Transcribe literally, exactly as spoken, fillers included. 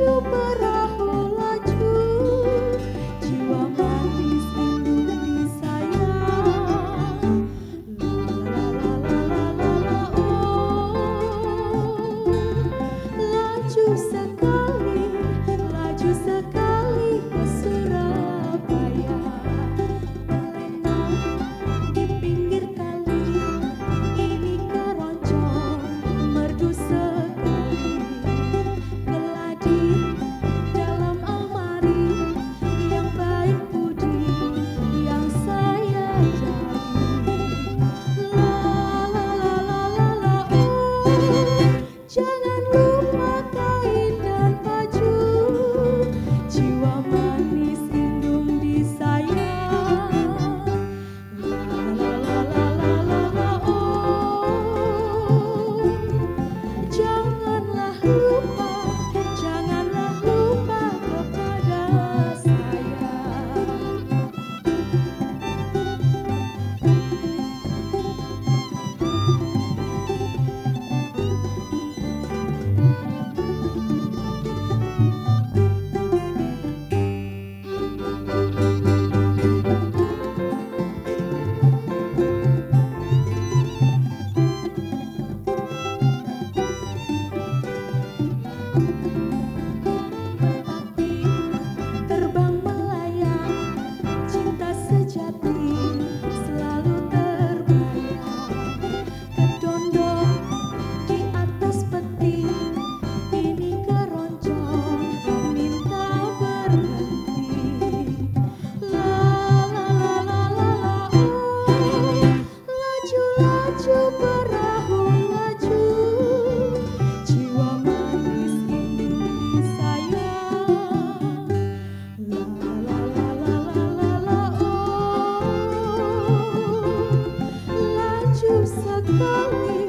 laju perahu laju, jiwa manis Indonesia sayang. La la la la la la la oh. Laju sekali, laju sekali ke Surabaya. Melintang di pinggir kali, ini keroncong merdu sekali. Geladi dalam almari, yang baik budi yang saya cari. La la la la la la oh. Jangan lupa kain dan baju, jiwa manis Indonesia sayang. La la la la la la la oh. Janganlah lupa, janganlah lupa kepada saya. Merpati terbang melayang, cinta sejati selalu terbayang. Kedondong di atas peti, ini keroncong minta berhenti. La la la la la la oh. Laju laju perahu laju, jiwa manis Indonesia sayang. La la la la la la la oh. Laju sekali,